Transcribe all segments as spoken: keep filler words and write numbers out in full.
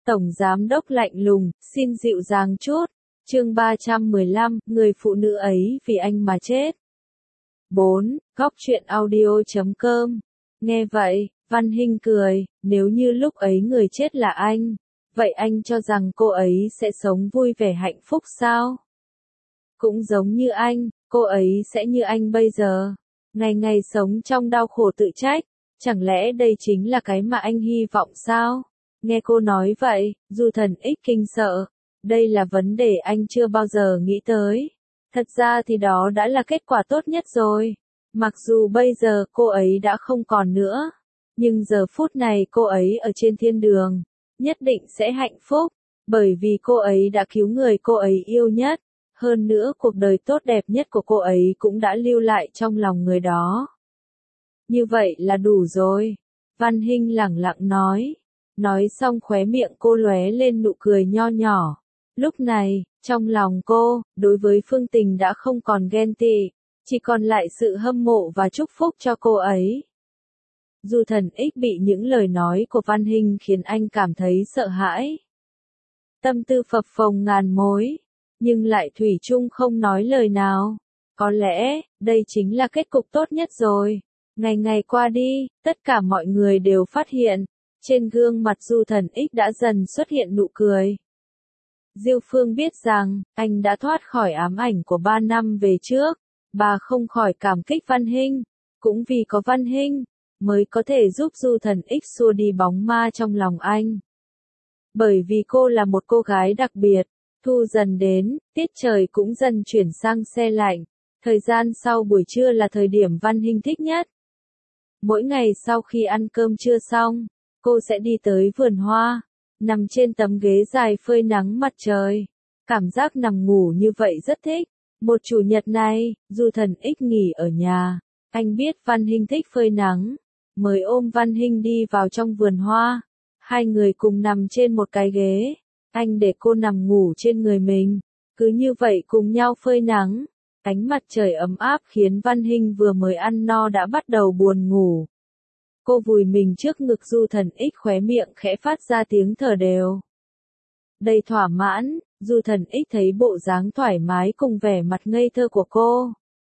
Tổng giám đốc lạnh lùng, xin dịu dàng chút. Chương ba trăm mười lăm, người phụ nữ ấy vì anh mà chết. bốn. Góc truyện audio chấm com. Nghe vậy, Văn Hinh cười, nếu như lúc ấy người chết là anh, vậy anh cho rằng cô ấy sẽ sống vui vẻ hạnh phúc sao? Cũng giống như anh, cô ấy sẽ như anh bây giờ, ngày ngày sống trong đau khổ tự trách, chẳng lẽ đây chính là cái mà anh hy vọng sao? Nghe cô nói vậy, Du Thần Ích kinh sợ, đây là vấn đề anh chưa bao giờ nghĩ tới. Thật ra thì đó đã là kết quả tốt nhất rồi. Mặc dù bây giờ cô ấy đã không còn nữa, nhưng giờ phút này cô ấy ở trên thiên đường, nhất định sẽ hạnh phúc, bởi vì cô ấy đã cứu người cô ấy yêu nhất. Hơn nữa cuộc đời tốt đẹp nhất của cô ấy cũng đã lưu lại trong lòng người đó. Như vậy là đủ rồi. Văn Hinh lẳng lặng nói. Nói xong khóe miệng cô lóe lên nụ cười nho nhỏ. Lúc này, trong lòng cô, đối với Phương Tình đã không còn ghen tị, chỉ còn lại sự hâm mộ và chúc phúc cho cô ấy. Du Thần Ích bị những lời nói của Văn Hinh khiến anh cảm thấy sợ hãi. Tâm tư phập phồng ngàn mối, nhưng lại thủy chung không nói lời nào. Có lẽ, đây chính là kết cục tốt nhất rồi. Ngày ngày qua đi, tất cả mọi người đều phát hiện, trên gương mặt Du Thần Ích đã dần xuất hiện nụ cười. Diêu Phương biết rằng, anh đã thoát khỏi ám ảnh của ba năm về trước, bà không khỏi cảm kích Văn Hinh, cũng vì có Văn Hinh, mới có thể giúp Du Thần Ích xua đi bóng ma trong lòng anh. Bởi vì cô là một cô gái đặc biệt, thu dần đến, tiết trời cũng dần chuyển sang se lạnh, thời gian sau buổi trưa là thời điểm Văn Hinh thích nhất. Mỗi ngày sau khi ăn cơm trưa xong, cô sẽ đi tới vườn hoa, nằm trên tấm ghế dài phơi nắng mặt trời. Cảm giác nằm ngủ như vậy rất thích. Một chủ nhật này, Du Thần Ích nghỉ ở nhà, anh biết Văn Hinh thích phơi nắng, mới ôm Văn Hinh đi vào trong vườn hoa. Hai người cùng nằm trên một cái ghế, anh để cô nằm ngủ trên người mình, cứ như vậy cùng nhau phơi nắng. Ánh mặt trời ấm áp khiến Văn Hinh vừa mới ăn no đã bắt đầu buồn ngủ. Cô vùi mình trước ngực Du Thần Ích, khóe miệng khẽ phát ra tiếng thở đều. Đầy thỏa mãn, Du Thần Ích thấy bộ dáng thoải mái cùng vẻ mặt ngây thơ của cô.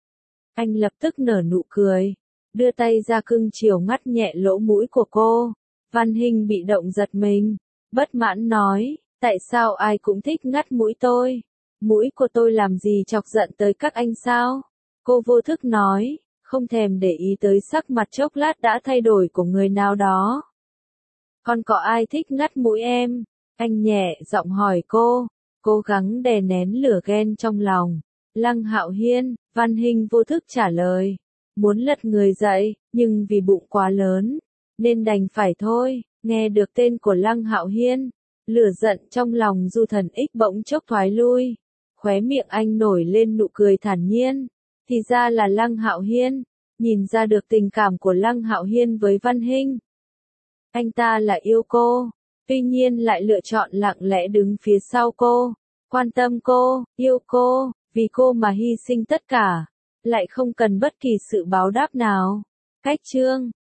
Anh lập tức nở nụ cười, đưa tay ra cưng chiều ngắt nhẹ lỗ mũi của cô. Văn Hinh bị động giật mình, bất mãn nói, tại sao ai cũng thích ngắt mũi tôi? Mũi của tôi làm gì chọc giận tới các anh sao? Cô vô thức nói, không thèm để ý tới sắc mặt chốc lát đã thay đổi của người nào đó. Còn có ai thích ngắt mũi em? Anh nhẹ giọng hỏi cô, cố gắng đè nén lửa ghen trong lòng. Lăng Hạo Hiên, Văn Hinh vô thức trả lời, muốn lật người dậy, nhưng vì bụng quá lớn, nên đành phải thôi. Nghe được tên của Lăng Hạo Hiên, lửa giận trong lòng Du Thần Ích bỗng chốc thoái lui. Khóe miệng anh nổi lên nụ cười thản nhiên, thì ra là Lăng Hạo Hiên, nhìn ra được tình cảm của Lăng Hạo Hiên với Văn Hinh. Anh ta là yêu cô, tuy nhiên lại lựa chọn lặng lẽ đứng phía sau cô, quan tâm cô, yêu cô, vì cô mà hy sinh tất cả, lại không cần bất kỳ sự báo đáp nào. Cách chương